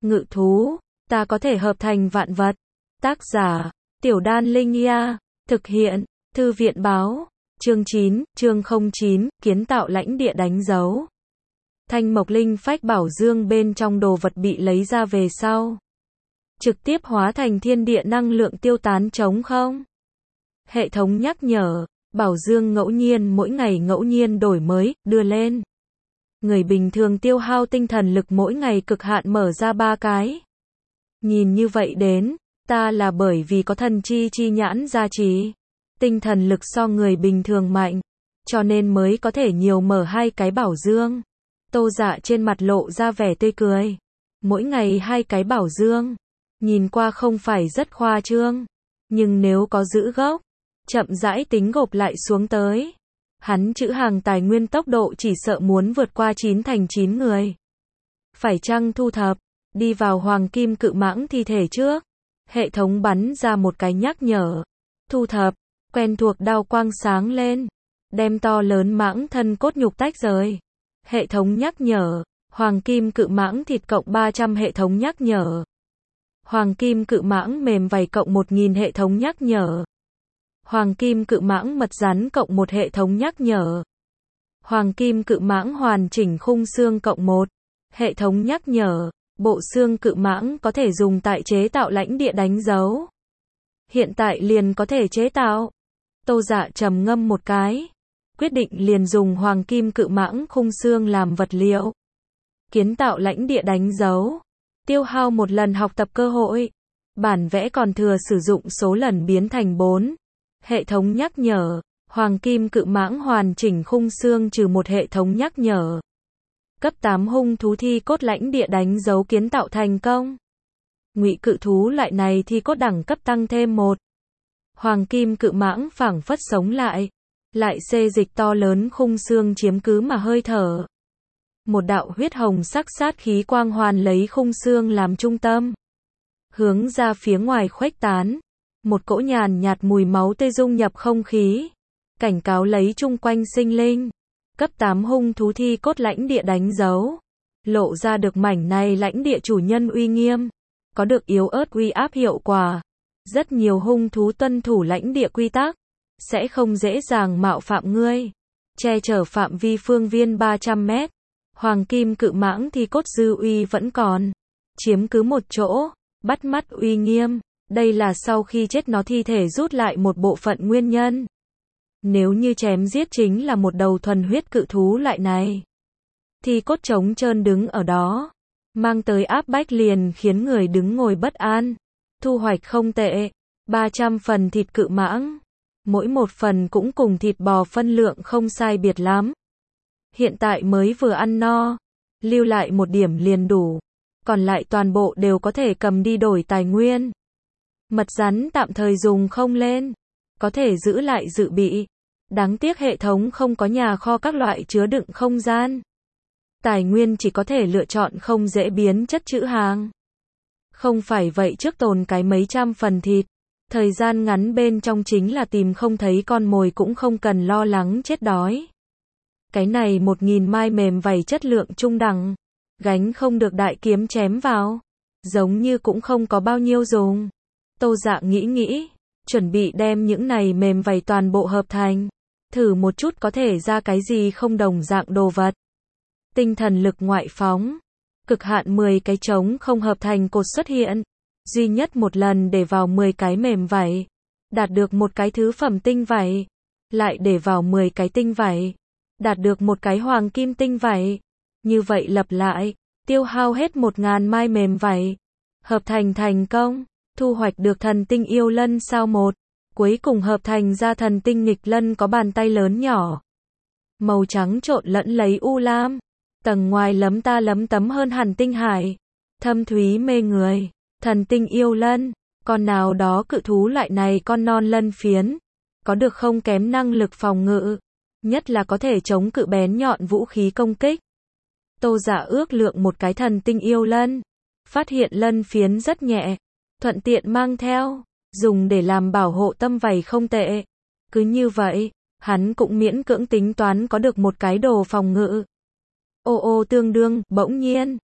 Ngự thú, ta có thể hợp thành vạn vật. Tác giả, Tiểu Đan Linh Nha. Thực hiện, Thư viện báo. Chương 9, chương 09, kiến tạo lãnh địa đánh dấu. Thanh Mộc Linh Phách Bảo Dương bên trong đồ vật bị lấy ra về sau, trực tiếp hóa thành thiên địa năng lượng tiêu tán trống không. Hệ thống nhắc nhở, Bảo Dương ngẫu nhiên mỗi ngày ngẫu nhiên đổi mới, đưa lên. Người bình thường tiêu hao tinh thần lực mỗi ngày cực hạn mở ra 3 cái. Nhìn như vậy đến, ta là bởi vì có thần chi nhãn gia trì. Tinh thần lực so người bình thường mạnh, cho nên mới có thể nhiều mở 2 cái Bảo Dương. Tô Dạ trên mặt lộ ra vẻ tươi cười. Mỗi ngày 2 cái Bảo Dương, nhìn qua không phải rất khoa trương, nhưng nếu có giữ gốc, chậm rãi tính gộp lại xuống tới, hắn trữ hàng tài nguyên tốc độ chỉ sợ muốn vượt qua 9 thành 9 người. Phải chăng thu thập, đi vào hoàng kim cự mãng thi thể trước. Hệ thống bắn ra một cái nhắc nhở. Thu thập, quen thuộc đao quang sáng lên, đem to lớn mãng thân cốt nhục tách rời. Hệ thống nhắc nhở, hoàng kim cự mãng thịt cộng 300 hệ thống nhắc nhở. Hoàng kim cự mãng mềm vảy cộng 1000 hệ thống nhắc nhở. Hoàng kim cự mãng mật rắn cộng 1 hệ thống nhắc nhở. Hoàng kim cự mãng hoàn chỉnh khung xương cộng 1 hệ thống nhắc nhở. Bộ xương cự mãng có thể dùng tại chế tạo lãnh địa đánh dấu. Hiện tại liền có thể chế tạo. Tô Dạ trầm ngâm một cái, quyết định liền dùng hoàng kim cự mãng khung xương làm vật liệu. Kiến tạo lãnh địa đánh dấu, tiêu hao 1 lần học tập cơ hội. Bản vẽ còn thừa sử dụng số lần biến thành 4. Hệ thống nhắc nhở, hoàng kim cự mãng hoàn chỉnh khung xương trừ 1 hệ thống nhắc nhở. Cấp 8 hung thú thi cốt lãnh địa đánh dấu kiến tạo thành công. Ngụy cự thú loại này thi cốt đẳng cấp tăng thêm 1. Hoàng kim cự mãng phảng phất sống lại xê dịch to lớn khung xương chiếm cứ mà hơi thở. Một đạo huyết hồng sắc sát khí quang hoàn lấy khung xương làm trung tâm, hướng ra phía ngoài khuếch tán. Một cỗ nhàn nhạt mùi máu tươi dung nhập không khí, cảnh cáo lấy chung quanh sinh linh. Cấp 8 hung thú thi cốt lãnh địa đánh dấu, lộ ra được mảnh này lãnh địa chủ nhân uy nghiêm, có được yếu ớt uy áp hiệu quả. Rất nhiều hung thú tuân thủ lãnh địa quy tắc, sẽ không dễ dàng mạo phạm ngươi. Che chở phạm vi phương viên 300 mét. Hoàng kim cự mãng thi cốt dư uy vẫn còn, chiếm cứ một chỗ, bắt mắt uy nghiêm. Đây là sau khi chết nó thi thể rút lại một bộ phận nguyên nhân. Nếu như chém giết chính là một đầu thuần huyết cự thú loại này, thì cốt trống trơn đứng ở đó, mang tới áp bách liền khiến người đứng ngồi bất an. Thu hoạch không tệ, 300 phần thịt cự mãng, mỗi một phần cũng cùng thịt bò phân lượng không sai biệt lắm. Hiện tại mới vừa ăn no, lưu lại một điểm liền đủ, còn lại toàn bộ đều có thể cầm đi đổi tài nguyên. Mật rắn tạm thời dùng không lên, có thể giữ lại dự bị. Đáng tiếc hệ thống không có nhà kho các loại chứa đựng không gian. Tài nguyên chỉ có thể lựa chọn không dễ biến chất trữ hàng. Không phải vậy trước tồn cái mấy trăm phần thịt, thời gian ngắn bên trong chính là tìm không thấy con mồi cũng không cần lo lắng chết đói. Cái này 1000 mai mềm vảy chất lượng trung đẳng, gánh không được đại kiếm chém vào, giống như cũng không có bao nhiêu dùng. Tô Dạ nghĩ, chuẩn bị đem những này mềm vảy toàn bộ hợp thành, thử một chút có thể ra cái gì không đồng dạng đồ vật. Tinh thần lực ngoại phóng, cực hạn 10 cái trống không hợp thành cột xuất hiện, duy nhất một lần để vào 10 cái mềm vảy, đạt được một cái thứ phẩm tinh vảy, lại để vào 10 cái tinh vảy, đạt được một cái hoàng kim tinh vảy. Như vậy lặp lại, tiêu hao hết 1000 mai mềm vảy, hợp thành thành công, thu hoạch được thần tinh yêu lân sao 1, cuối cùng hợp thành ra thần tinh nghịch lân có bàn tay lớn nhỏ, màu trắng trộn lẫn lấy u lam, tầng ngoài lấm ta lấm tấm hơn hẳn tinh hải, thâm thúy mê người. Thần tinh yêu lân, con nào đó cự thú loại này con non lân phiến, có được không kém năng lực phòng ngự, nhất là có thể chống cự bén nhọn vũ khí công kích. Tô Dạ ước lượng một cái thần tinh yêu lân, phát hiện lân phiến rất nhẹ, thuận tiện mang theo, dùng để làm bảo hộ tâm vảy không tệ. Cứ như vậy, hắn cũng miễn cưỡng tính toán có được một cái đồ phòng ngự. Ô ô tương đương, bỗng nhiên,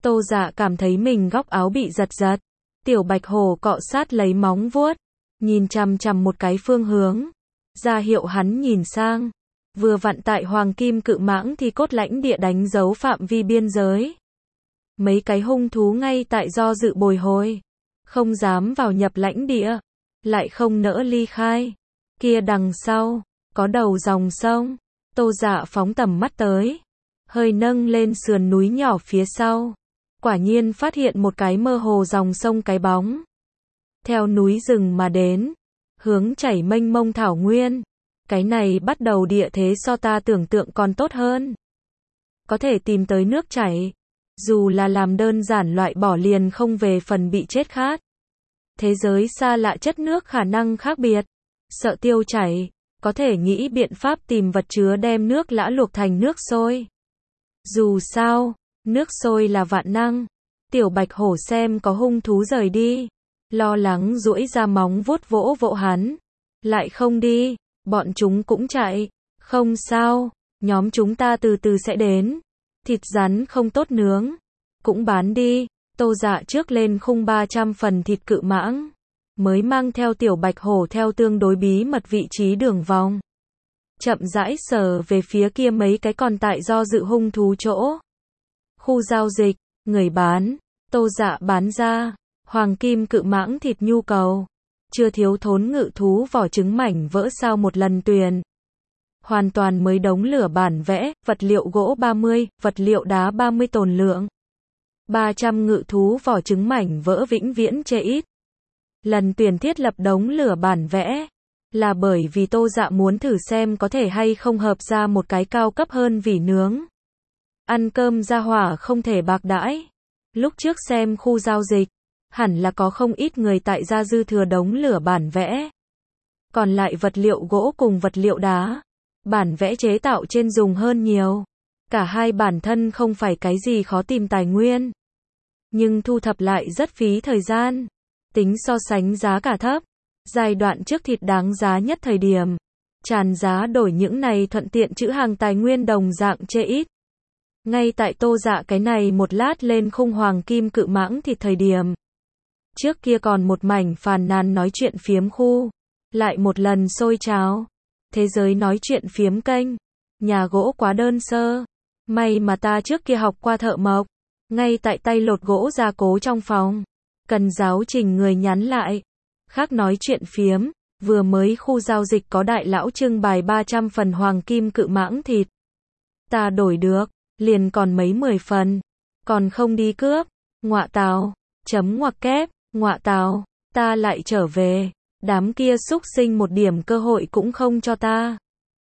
Tô Dạ cảm thấy mình góc áo bị giật giật. Tiểu Bạch Hổ cọ sát lấy móng vuốt, nhìn chằm chằm một cái phương hướng, ra hiệu hắn nhìn sang. Vừa vặn tại Hoàng Kim Cự Mãng thì cốt lãnh địa đánh dấu phạm vi biên giới. Mấy cái hung thú ngay tại do dự bồi hồi, không dám vào nhập lãnh địa, lại không nỡ ly khai. Kia đằng sau, có đầu dòng sông. Tô Dạ phóng tầm mắt tới, hơi nâng lên sườn núi nhỏ phía sau. Quả nhiên phát hiện một cái mơ hồ dòng sông cái bóng. Theo núi rừng mà đến, hướng chảy mênh mông thảo nguyên. Cái này bắt đầu địa thế so ta tưởng tượng còn tốt hơn. Có thể tìm tới nước chảy. Dù là làm đơn giản loại bỏ liền không về phần bị chết khát. Thế giới xa lạ chất nước khả năng khác biệt. Sợ tiêu chảy, có thể nghĩ biện pháp tìm vật chứa đem nước lã luộc thành nước sôi. Dù sao, nước sôi là vạn năng. Tiểu Bạch Hổ xem có hung thú rời đi, lo lắng duỗi ra móng vuốt vỗ vỗ hắn. Lại không đi, bọn chúng cũng chạy. Không sao, nhóm chúng ta từ từ sẽ đến. Thịt rắn không tốt nướng, cũng bán đi. Tô Dạ trước lên khung 300 phần thịt cự mãng, mới mang theo Tiểu Bạch Hổ theo tương đối bí mật vị trí đường vòng. Chậm rãi sờ về phía kia mấy cái còn tại do dự hung thú chỗ. Khu giao dịch, người bán, Tô Dạ bán ra, Hoàng Kim Cự Mãng thịt nhu cầu. Chưa thiếu thốn ngự thú vỏ trứng mảnh vỡ sau một lần tuyển. Hoàn toàn mới đống lửa bản vẽ, vật liệu gỗ 30, vật liệu đá 30 tồn lượng. 300 ngự thú vỏ trứng mảnh vỡ vĩnh viễn chê ít. Lần tuyển thiết lập đống lửa bản vẽ, là bởi vì Tô Dạ muốn thử xem có thể hay không hợp ra một cái cao cấp hơn vỉ nướng. Ăn cơm ra hỏa không thể bạc đãi. Lúc trước xem khu giao dịch, hẳn là có không ít người tại gia dư thừa đống lửa bản vẽ. Còn lại vật liệu gỗ cùng vật liệu đá, bản vẽ chế tạo trên dùng hơn nhiều. Cả hai bản thân không phải cái gì khó tìm tài nguyên, nhưng thu thập lại rất phí thời gian. Tính so sánh giá cả thấp, giai đoạn trước thịt đáng giá nhất thời điểm, tràn giá đổi những này thuận tiện trữ hàng tài nguyên đồng dạng chê ít. Ngay tại Tô Dạ cái này một lát lên khung Hoàng Kim Cự Mãng thịt thời điểm, trước kia còn một mảnh phàn nàn nói chuyện phiếm khu, lại một lần sôi trào. Thế giới nói chuyện phiếm kênh, nhà gỗ quá đơn sơ, may mà ta trước kia học qua thợ mộc, ngay tại tay lột gỗ gia cố trong phòng, cần giáo trình người nhắn lại. Khác nói chuyện phiếm, vừa mới khu giao dịch có đại lão trưng bày 300 phần Hoàng Kim Cự Mãng thịt. Ta đổi được, liền còn mấy 10 phần, còn không đi cướp. Ngọa tào, chấm ngoặc kép, ngọa tào, ta lại trở về, đám kia xúc sinh một điểm cơ hội cũng không cho ta.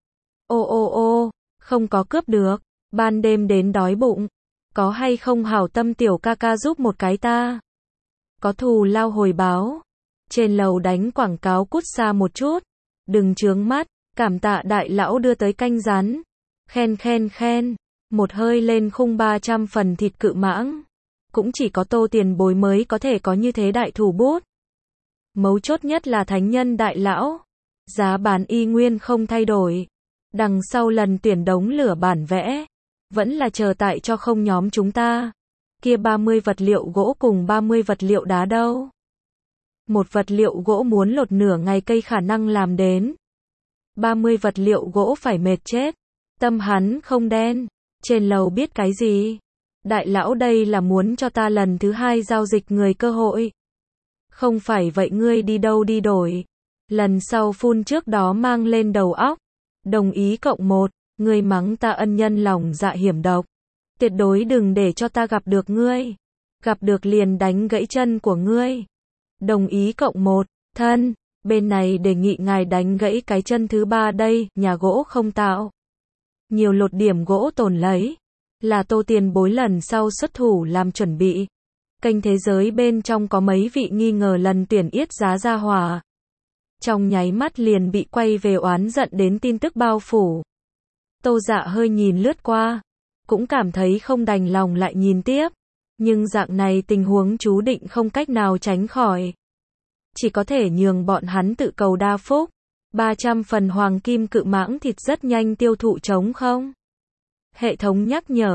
Ô, không có cướp được, ban đêm đến đói bụng, có hay không hảo tâm tiểu ca ca giúp một cái ta. Có thù lao hồi báo. Trên lầu đánh quảng cáo cút xa một chút, đừng chướng mắt, cảm tạ đại lão đưa tới canh rắn. Khen, một hơi lên khung 300 phần thịt cự mãng. Cũng chỉ có Tô tiền bối mới có thể có như thế đại thủ bút. Mấu chốt nhất là thánh nhân đại lão. Giá bán y nguyên không thay đổi. Đằng sau lần tuyển đống lửa bản vẽ, vẫn là chờ tại cho không nhóm chúng ta. Kia 30 vật liệu gỗ cùng 30 vật liệu đá đâu? Một vật liệu gỗ muốn lột nửa ngày cây khả năng làm đến. 30 vật liệu gỗ phải mệt chết. Tâm hắn không đen. Trên lầu biết cái gì? Đại lão đây là muốn cho ta lần thứ 2 giao dịch người cơ hội. Không phải vậy ngươi đi đâu đi đổi. Lần sau phun trước đó mang lên đầu óc. Đồng ý cộng 1, ngươi mắng ta ân nhân lòng dạ hiểm độc. Tuyệt đối đừng để cho ta gặp được ngươi. Gặp được liền đánh gãy chân của ngươi. Đồng ý cộng 1, thân, bên này đề nghị ngài đánh gãy cái chân thứ 3 đây, nhà gỗ không tạo. Nhiều lột điểm gỗ tồn lấy. Là Tô tiền bối lần sau xuất thủ làm chuẩn bị. Kênh thế giới bên trong có mấy vị nghi ngờ lần tuyển yết giá ra hỏa. Trong nháy mắt liền bị quay về oán giận đến tin tức bao phủ. Tô Dạ hơi nhìn lướt qua, cũng cảm thấy không đành lòng lại nhìn tiếp. Nhưng dạng này tình huống chú định không cách nào tránh khỏi. Chỉ có thể nhường bọn hắn tự cầu đa phúc. 300 phần Hoàng Kim Cự Mãng thịt rất nhanh tiêu thụ trống không. Hệ thống nhắc nhở,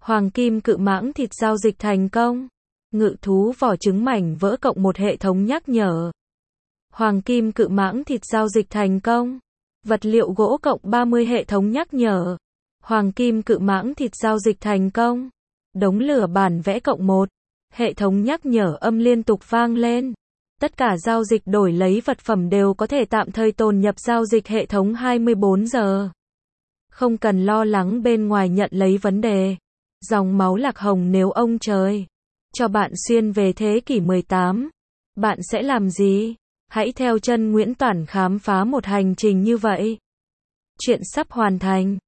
Hoàng kim cự mãng thịt giao dịch thành công. Ngự thú vỏ trứng mảnh vỡ cộng một hệ thống nhắc nhở. Hoàng kim cự mãng thịt giao dịch thành công. Vật liệu gỗ cộng 30 hệ thống nhắc nhở. Hoàng kim cự mãng thịt giao dịch thành công. Đống lửa bản vẽ cộng 1. Hệ thống nhắc nhở âm liên tục vang lên. Tất cả giao dịch đổi lấy vật phẩm đều có thể tạm thời tồn nhập giao dịch hệ thống 24 giờ. Không cần lo lắng bên ngoài nhận lấy vấn đề. Dòng máu lạc hồng nếu ông trời cho bạn xuyên về thế kỷ 18, bạn sẽ làm gì? Hãy theo chân Nguyễn Toản khám phá một hành trình như vậy. Chuyện sắp hoàn thành.